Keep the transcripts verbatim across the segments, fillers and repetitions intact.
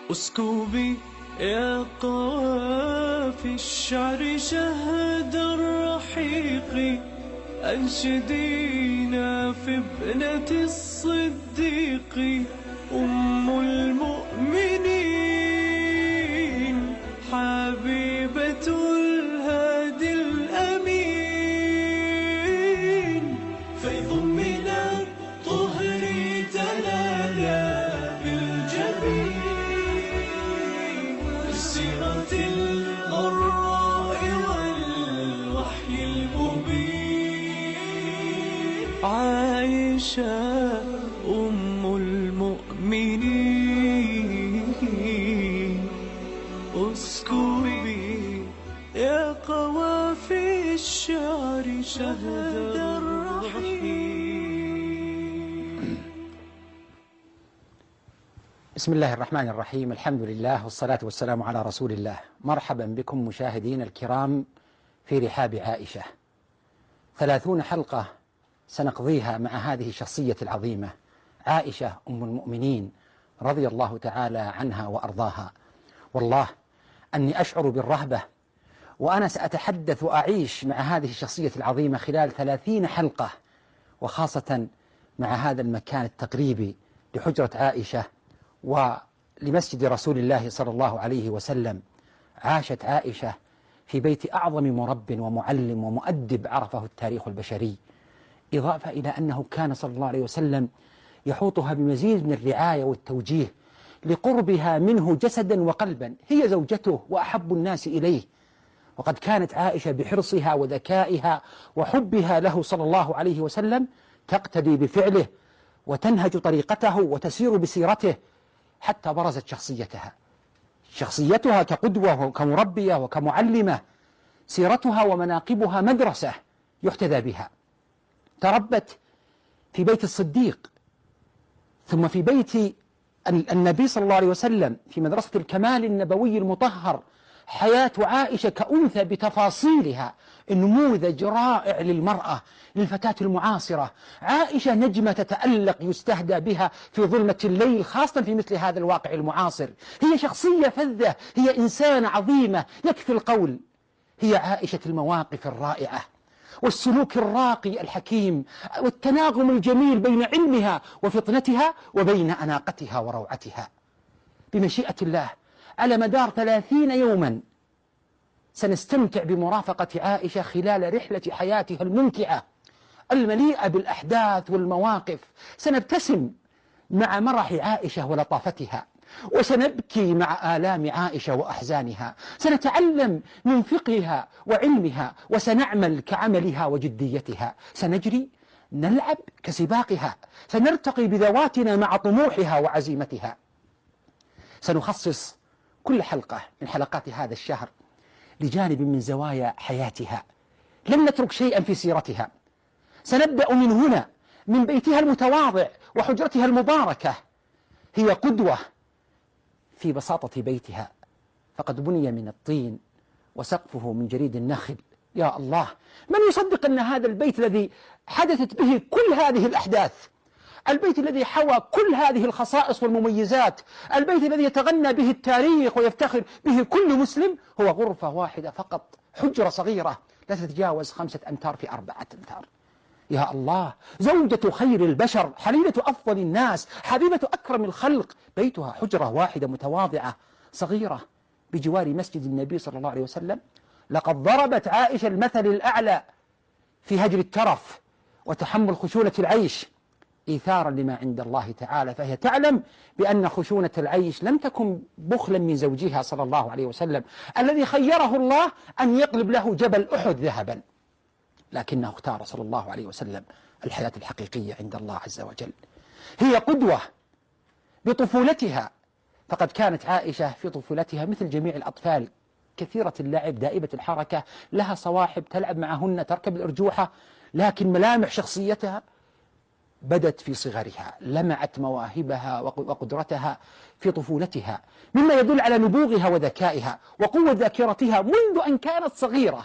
اسكبي يا قوافي الشعر شهد الرحيق، أنشدينا في ابنة الصديق أم المؤمنين، حبيبة الهادي الأمين. فيض من الطهر تلالا بالجبين، بالسيرة الغراء والوحي المبين. عائشة أم المؤمنين، اسكبي يا قوافي الشعر شهد الرحيم. بسم الله الرحمن الرحيم. الحمد لله والصلاة والسلام على رسول الله. مرحبا بكم مشاهدين الكرام في رحاب عائشة. ثلاثون حلقة سنقضيها مع هذه الشخصية العظيمة عائشة أم المؤمنين رضي الله تعالى عنها وأرضاها. والله أني أشعر بالرهبة وأنا سأتحدث وأعيش مع هذه الشخصية العظيمة خلال ثلاثين حلقة، وخاصة مع هذا المكان التقريبي لحجرة عائشة ولمسجد رسول الله صلى الله عليه وسلم. عاشت عائشة في بيت أعظم مرب ومعلم ومؤدب عرفه التاريخ البشري، إضافة إلى أنه كان صلى الله عليه وسلم يحوطها بمزيد من الرعاية والتوجيه لقربها منه جسدا وقلبا. هي زوجته وأحب الناس إليه، وقد كانت عائشة بحرصها وذكائها وحبها له صلى الله عليه وسلم تقتدي بفعله وتنهج طريقته وتسير بسيرته حتى برزت شخصيتها شخصيتها كقدوة وكمربية وكمعلمة. سيرتها ومناقبها مدرسة يحتذى بها. تربت في بيت الصديق، ثم في بيت النبي صلى الله عليه وسلم في مدرسة الكمال النبوي المطهر. حياة عائشة كأنثى بتفاصيلها نموذج رائع للمرأة، للفتاة المعاصرة. عائشة نجمة تتألق يستهدى بها في ظلمة الليل، خاصة في مثل هذا الواقع المعاصر. هي شخصية فذة، هي إنسانة عظيمة يكفي القول. هي عائشة المواقف الرائعة والسلوك الراقي الحكيم والتناغم الجميل بين علمها وفطنتها وبين أناقتها وروعتها. بمشيئة الله على مدار ثلاثين يوما سنستمتع بمرافقة عائشة خلال رحلة حياتها الممتعة المليئة بالأحداث والمواقف. سنبتسم مع مرح عائشة ولطافتها، وسنبكي مع آلام عائشة وأحزانها. سنتعلم من فقهها وعلمها، وسنعمل كعملها وجديتها. سنجري نلعب كسباقها، سنرتقي بذواتنا مع طموحها وعزيمتها. سنخصص كل حلقة من حلقات هذا الشهر لجانب من زوايا حياتها، لن نترك شيئا في سيرتها. سنبدأ من هنا، من بيتها المتواضع وحجرتها المباركة. هي قدوة في بساطة بيتها، فقد بني من الطين وسقفه من جريد النخل. يا الله، من يصدق أن هذا البيت الذي حدثت به كل هذه الأحداث، البيت الذي حوى كل هذه الخصائص والمميزات، البيت الذي يتغنى به التاريخ ويفتخر به كل مسلم، هو غرفة واحدة فقط، حجرة صغيرة لا تتجاوز خمسة أمتار في أربعة أمتار. يا الله، زوجة خير البشر، حليلة أفضل الناس، حبيبة أكرم الخلق، بيتها حجرة واحدة متواضعة صغيرة بجوار مسجد النبي صلى الله عليه وسلم. لقد ضربت عائشة المثل الأعلى في هجر الترف وتحمل خشونة العيش إيثارا لما عند الله تعالى. فهي تعلم بأن خشونة العيش لم تكن بخلا من زوجها صلى الله عليه وسلم الذي خيره الله أن يقلب له جبل أحد ذهبا، لكنه اختار صلى الله عليه وسلم الحياة الحقيقية عند الله عز وجل. هي قدوة بطفولتها، فقد كانت عائشة في طفولتها مثل جميع الأطفال كثيرة اللعب، دائبة الحركة، لها صواحب تلعب معهن، تركب الأرجوحة، لكن ملامح شخصيتها بدت في صغرها، لمعت مواهبها وقدرتها في طفولتها، مما يدل على نبوغها وذكائها وقوة ذاكرتها منذ أن كانت صغيرة.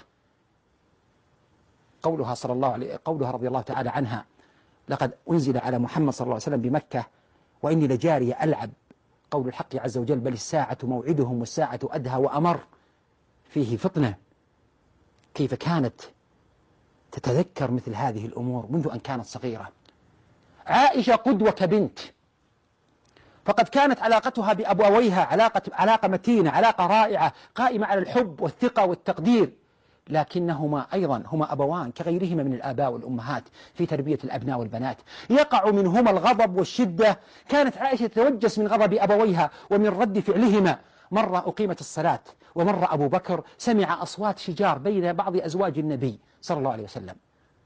قولها صلى الله عليه قولها رضي الله تعالى عنها: لقد أنزل على محمد صلى الله عليه وسلم بمكة وإني لجارية ألعب، قول الحق عز وجل: بل الساعة موعدهم والساعة أدهى وأمر. فيه فطنة، كيف كانت تتذكر مثل هذه الأمور منذ أن كانت صغيرة. عائشة قدوة كبنت، فقد كانت علاقتها بأبويها علاقة, علاقة متينة، علاقة رائعة قائمة على الحب والثقة والتقدير، لكنهما أيضا هما أبوان كغيرهما من الآباء والأمهات في تربية الأبناء والبنات، يقع منهما الغضب والشدة. كانت عائشة تتوجس من غضب أبويها ومن رد فعلهما. مرة أقيمت الصلاة ومر أبو بكر سمع أصوات شجار بين بعض أزواج النبي صلى الله عليه وسلم،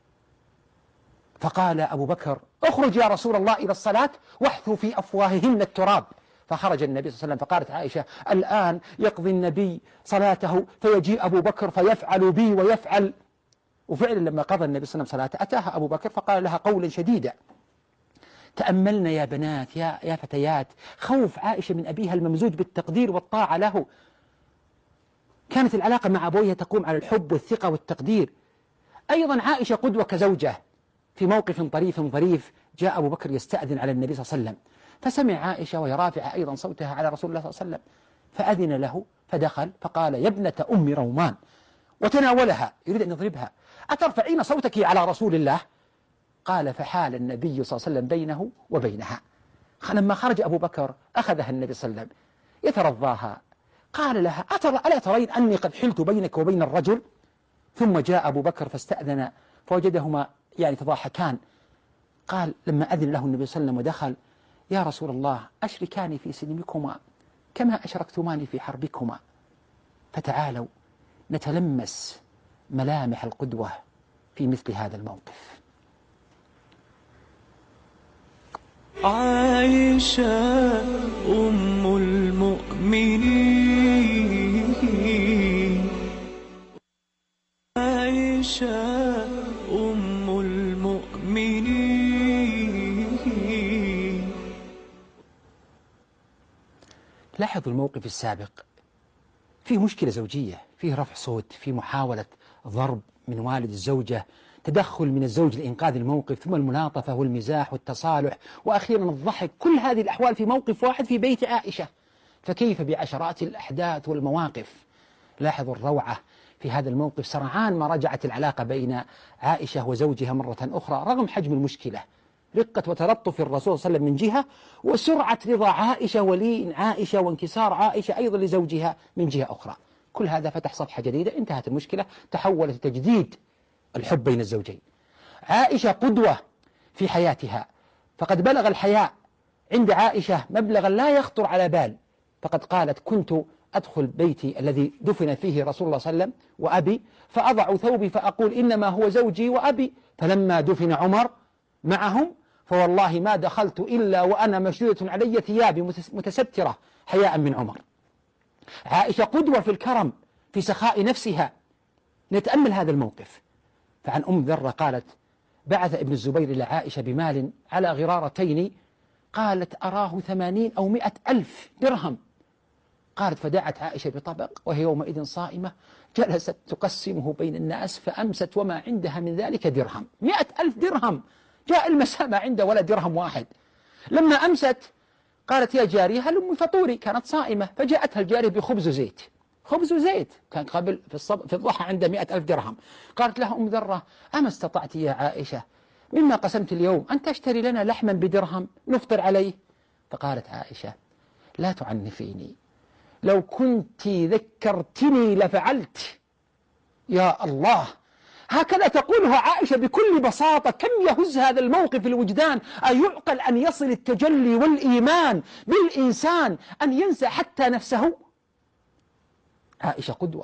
فقال أبو بكر: اخرج يا رسول الله إلى الصلاة واحثوا في أفواههن التراب. فخرج النبي صلى الله عليه وسلم، فقالت عائشة: الآن يقضي النبي صلاته فيجيء أبو بكر فيفعل بي ويفعل. وفعلا لما قضى النبي صلى الله عليه وسلم صلاته أتاها أبو بكر فقال لها قولا شديدا. تأملنا يا بنات، يا, يا فتيات، خوف عائشة من أبيها الممزوج بالتقدير والطاعة له. كانت العلاقة مع أبويها تقوم على الحب والثقة والتقدير. أيضا عائشة قدوة كزوجة. في موقف طريف ظريف جاء أبو بكر يستأذن على النبي صلى الله عليه وسلم، فسمع عائشة وهي رافعة أيضا صوتها على رسول الله صلى الله عليه وسلم، فأذن له فدخل فقال: يا ابنة أم رومان، وتناولها يريد أن يضربها: أترفعين صوتك على رسول الله؟ قال: فحال النبي صلى الله عليه وسلم بينه وبينها. لما خرج أبو بكر أخذها النبي صلى الله عليه وسلم يترضاها، قال لها: أترى ألا ترين أني قد حلت بينك وبين الرجل؟ ثم جاء أبو بكر فاستأذن فوجدهما يعني تضاحكان. قال لما أذن له النبي صلى الله عليه وسلم ودخل: يا رسول الله، أشركاني في سلمكما كما أشركتماني في حربكما. فتعالوا نتلمس ملامح القدوة في مثل هذا الموقف. عائشة أم المؤمنين، عائشة أم المؤمنين. لاحظوا الموقف السابق، فيه مشكلة زوجية، فيه رفع صوت، فيه محاولة ضرب من والد الزوجة، تدخل من الزوج لإنقاذ الموقف، ثم الملاطفة والمزاح والتصالح، وأخيرا الضحك. كل هذه الأحوال في موقف واحد في بيت عائشة، فكيف بعشرات الأحداث والمواقف؟ لاحظوا الروعة في هذا الموقف، سرعان ما رجعت العلاقة بين عائشة وزوجها مرة أخرى رغم حجم المشكلة. رقة وتلطف الرسول صلى الله عليه وسلم من جهة، وسرعة رضا عائشة ولين عائشة وانكسار عائشة أيضا لزوجها من جهة أخرى. كل هذا فتح صفحة جديدة، انتهت المشكلة، تحولت تجديد الحب بين الزوجين. عائشة قدوة في حياتها، فقد بلغ الحياء عند عائشة مبلغا لا يخطر على بال، فقد قالت: كنت أدخل بيتي الذي دفن فيه رسول الله صلى الله عليه وسلم وأبي، فأضع ثوبي فأقول إنما هو زوجي وأبي، فلما دفن عمر معهم فوالله ما دخلت إلا وأنا مشدودة علي ثيابي متسترة حياء من عمر. عائشة قدوة في الكرم، في سخاء نفسها. نتأمل هذا الموقف. فعن أم ذرة قالت: بعث ابن الزبير إلى عائشة بمال على غرارتين، قالت: أراه ثمانين أو مئة ألف درهم. قالت: فدعت عائشة بطبق وهي يومئذ صائمة، جلست تقسمه بين الناس، فأمست وما عندها من ذلك درهم. مئة ألف درهم، جاء المساء ما عنده ولا درهم واحد. لما أمست قالت: يا جارية هلم فطوري، كانت صائمة، فجاءتها الجارية بخبز وزيت. خبز وزيت كان قبل في, الصب... في الضحى عنده مئة ألف درهم. قالت لها أم ذرة: أما استطعت يا عائشة مما قسمت اليوم أن تشتري لنا لحما بدرهم نفطر عليه؟ فقالت عائشة: لا تعنفيني، لو كنت ذكرتني لفعلت. يا الله، هكذا تقولها عائشة بكل بساطة. كم يهز هذا الموقف الوجدان، أيعقل أن يصل التجلي والإيمان بالإنسان أن ينسى حتى نفسه؟ عائشة قدوة،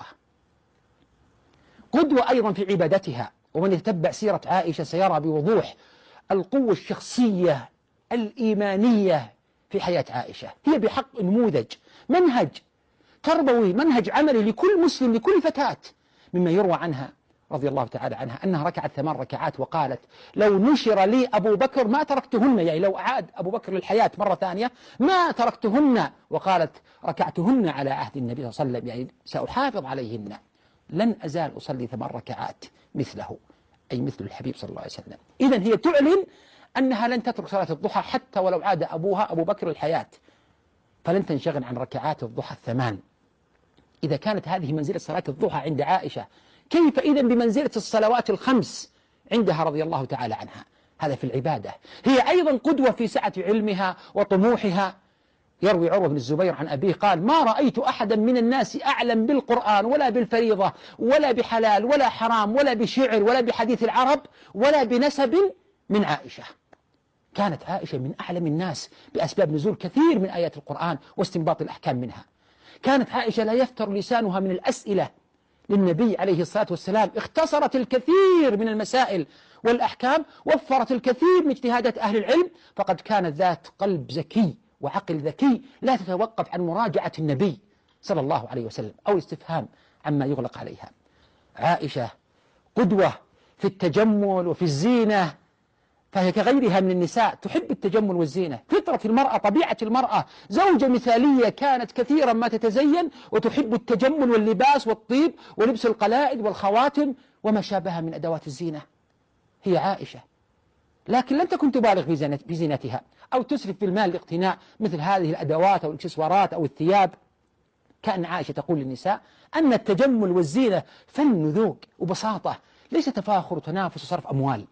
قدوة أيضا في عبادتها. ومن يتبع سيرة عائشة سيرى بوضوح القوة الشخصية الإيمانية في حياة عائشة. هي بحق نموذج، منهج تربوي، منهج عملي لكل مسلم، لكل فتاة. مما يروى عنها رضي الله تعالى عنها أنها ركعت ثمان ركعات وقالت: لو نشر لي أبو بكر ما تركتهن، يعني لو أعاد أبو بكر للحياة مرة ثانية ما تركتهن. وقالت: ركعتهن على عهد النبي صلى الله عليه وسلم، يعني سأحافظ عليهن، لن أزال أصلي ثمان ركعات مثله، أي مثل الحبيب صلى الله عليه وسلم. إذن هي تعلن أنها لن تترك صلاة الضحى حتى ولو عاد أبوها أبو بكر الحياة. فلن تنشغل عن ركعات الضحى الثمان. إذا كانت هذه منزلة صلاة الضحى عند عائشة، كيف إذا بمنزلة الصلوات الخمس عندها رضي الله تعالى عنها؟ هذا في العبادة. هي أيضا قدوة في سعة علمها وطموحها. يروي عروة بن الزبير عن أبيه قال: ما رأيت أحدا من الناس أعلم بالقرآن ولا بالفريضة ولا بحلال ولا حرام ولا بشعر ولا بحديث العرب ولا بنسب من عائشة. كانت عائشة من أعلم الناس بأسباب نزول كثير من آيات القرآن واستنباط الأحكام منها. كانت عائشة لا يفتر لسانها من الأسئلة للنبي عليه الصلاة والسلام، اختصرت الكثير من المسائل والأحكام، وفرت الكثير من اجتهادات أهل العلم، فقد كانت ذات قلب زكي وعقل ذكي لا تتوقف عن مراجعة النبي صلى الله عليه وسلم أو الاستفهام عما يغلق عليها. عائشة قدوة في التجمل وفي الزينة، فهي كغيرها من النساء تحب التجمل والزينة. فطرة المرأة، طبيعة المرأة، زوجة مثالية كانت كثيرا ما تتزين وتحب التجمل واللباس والطيب ولبس القلائد والخواتم وما شابه من أدوات الزينة. هي عائشة، لكن لم تكن تبالغ في زينتها أو تسرف في المال لاقتناء مثل هذه الأدوات أو الإكسسوارات أو الثياب. كأن عائشة تقول للنساء أن التجمل والزينة فن ذوق وبساطة، ليس تفاخر وتنافس وصرف أموال.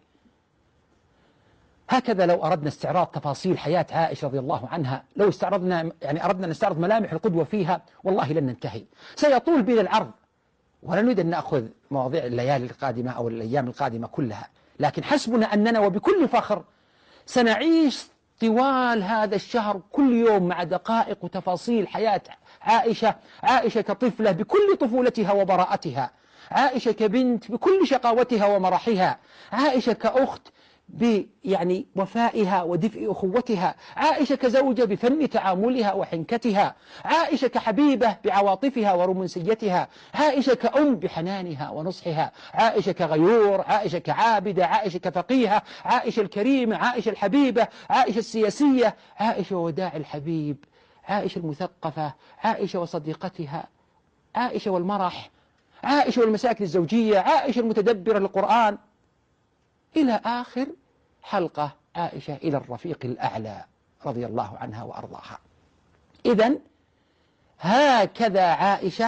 هكذا لو أردنا استعراض تفاصيل حياة عائشة رضي الله عنها، لو استعرضنا يعني أردنا أن نستعرض ملامح القدوة فيها، والله لن ننتهي، سيطول بنا العرض، ولا نريد أن نأخذ مواضيع الليالي القادمة أو الأيام القادمة كلها، لكن حسبنا أننا وبكل فخر سنعيش طوال هذا الشهر كل يوم مع دقائق وتفاصيل حياة عائشة. عائشة كطفلة بكل طفولتها وبراءتها، عائشة كبنت بكل شقاوتها ومرحها، عائشة كأخت يعني وفائها ودفء أخوتها، عائشة كزوجة بفن تعاملها وحنكتها، عائشة كحبيبة بعواطفها ورمنسيتها، عائشة كأم بحنانها ونصحها، عائشة كغيور، عائشة كعابدة، عائشة كفقيهة، عائشة الكريمة، عائشة الحبيبة، عائشة السياسية، عائشة وداع الحبيب، عائشة المثقفة، عائشة وصديقتها، عائشة والمرح، عائشة والمساكن الزوجية، عائشة المتدبرة للقرآن، إلى آخر حلقة عائشة إلى الرفيق الأعلى رضي الله عنها وأرضاها. إذن هكذا عائشة،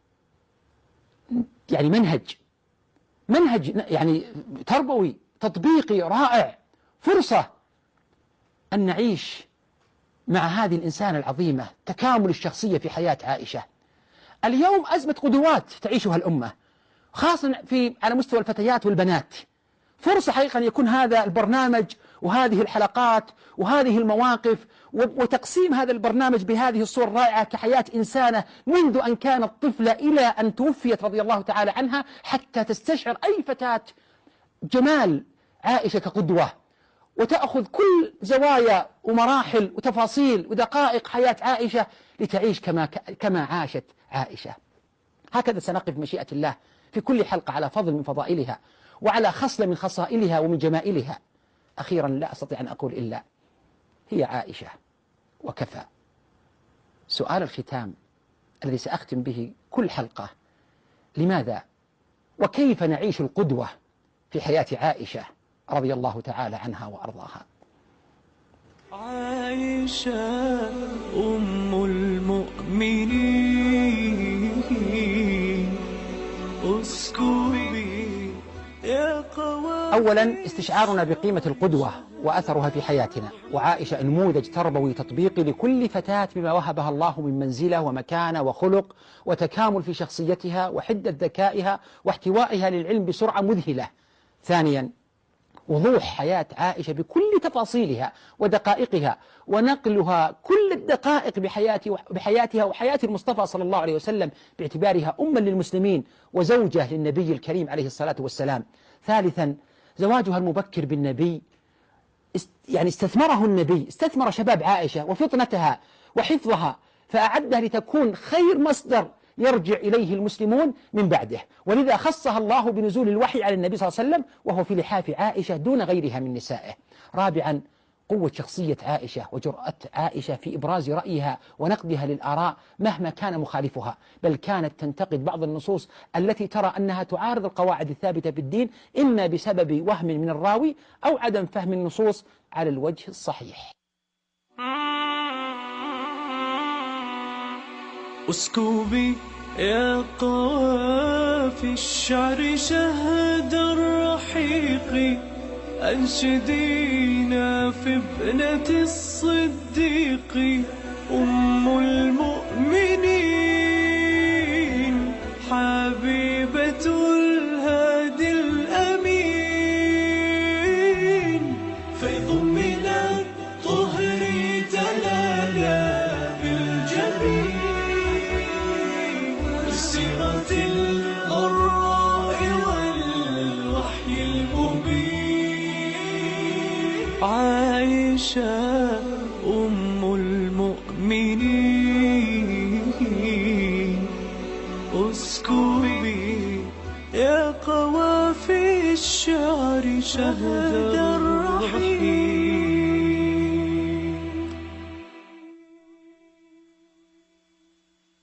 يعني منهج منهج يعني تربوي تطبيقي رائع، فرصة أن نعيش مع هذه الإنسانة العظيمة، تكامل الشخصية في حياة عائشة. اليوم أزمة قدوات تعيشها الأمة، خاصة في على مستوى الفتيات والبنات. فرصة حقيقة أن يكون هذا البرنامج وهذه الحلقات وهذه المواقف وتقسيم هذا البرنامج بهذه الصور الرائعة كحياة إنسانة منذ أن كانت طفلة إلى أن توفيت رضي الله تعالى عنها، حتى تستشعر أي فتاة جمال عائشة كقدوة، وتأخذ كل زوايا ومراحل وتفاصيل ودقائق حياة عائشة لتعيش كما كما عاشت عائشة. هكذا سنقف مشيئة الله في كل حلقة على فضل من فضائلها وعلى خصلة من خصائلها ومن جمائلها. أخيرا لا أستطيع أن أقول إلا هي عائشة وكفى. سؤال الختام الذي سأختم به كل حلقة: لماذا وكيف نعيش القدوة في حياة عائشة رضي الله تعالى عنها وأرضاها؟ عائشة أم المؤمنين اسكبي يا قوام. أولا استشعارنا بقيمة القدوة وأثرها في حياتنا، وعائشة نموذج تربوي تطبيقي لكل فتاة بما وهبها الله من منزلة ومكانة وخلق وتكامل في شخصيتها وحدة ذكائها واحتوائها للعلم بسرعة مذهلة. ثانيا وضوح حياة عائشة بكل تفاصيلها ودقائقها، ونقلها كل الدقائق بحياتها وحياة المصطفى صلى الله عليه وسلم باعتبارها أما للمسلمين وزوجة للنبي الكريم عليه الصلاة والسلام. ثالثا زواجها المبكر بالنبي، يعني استثمره النبي، استثمر شباب عائشة وفطنتها وحفظها، فأعدها لتكون خير مصدر يرجع إليه المسلمون من بعده، ولذا خصها الله بنزول الوحي على النبي صلى الله عليه وسلم وهو في لحاف عائشة دون غيرها من نسائه. رابعا قوة شخصية عائشة وجرأة عائشة في إبراز رأيها ونقدها للآراء مهما كان مخالفها، بل كانت تنتقد بعض النصوص التي ترى أنها تعارض القواعد الثابتة في الدين، إما بسبب وهم من الراوي أو عدم فهم النصوص على الوجه الصحيح. اسكبي يا قوافي الشعر شهد الرحيق، أنشدينا في ابنة الصديق أم المؤمنين، حبيبة الهادي الأمين. فيض من الطهر تلالا بالجبين، بالسيرة الغراء والوحي المبين. عائشة أم المؤمنين، اسكبي يا قوافي الشعر شهد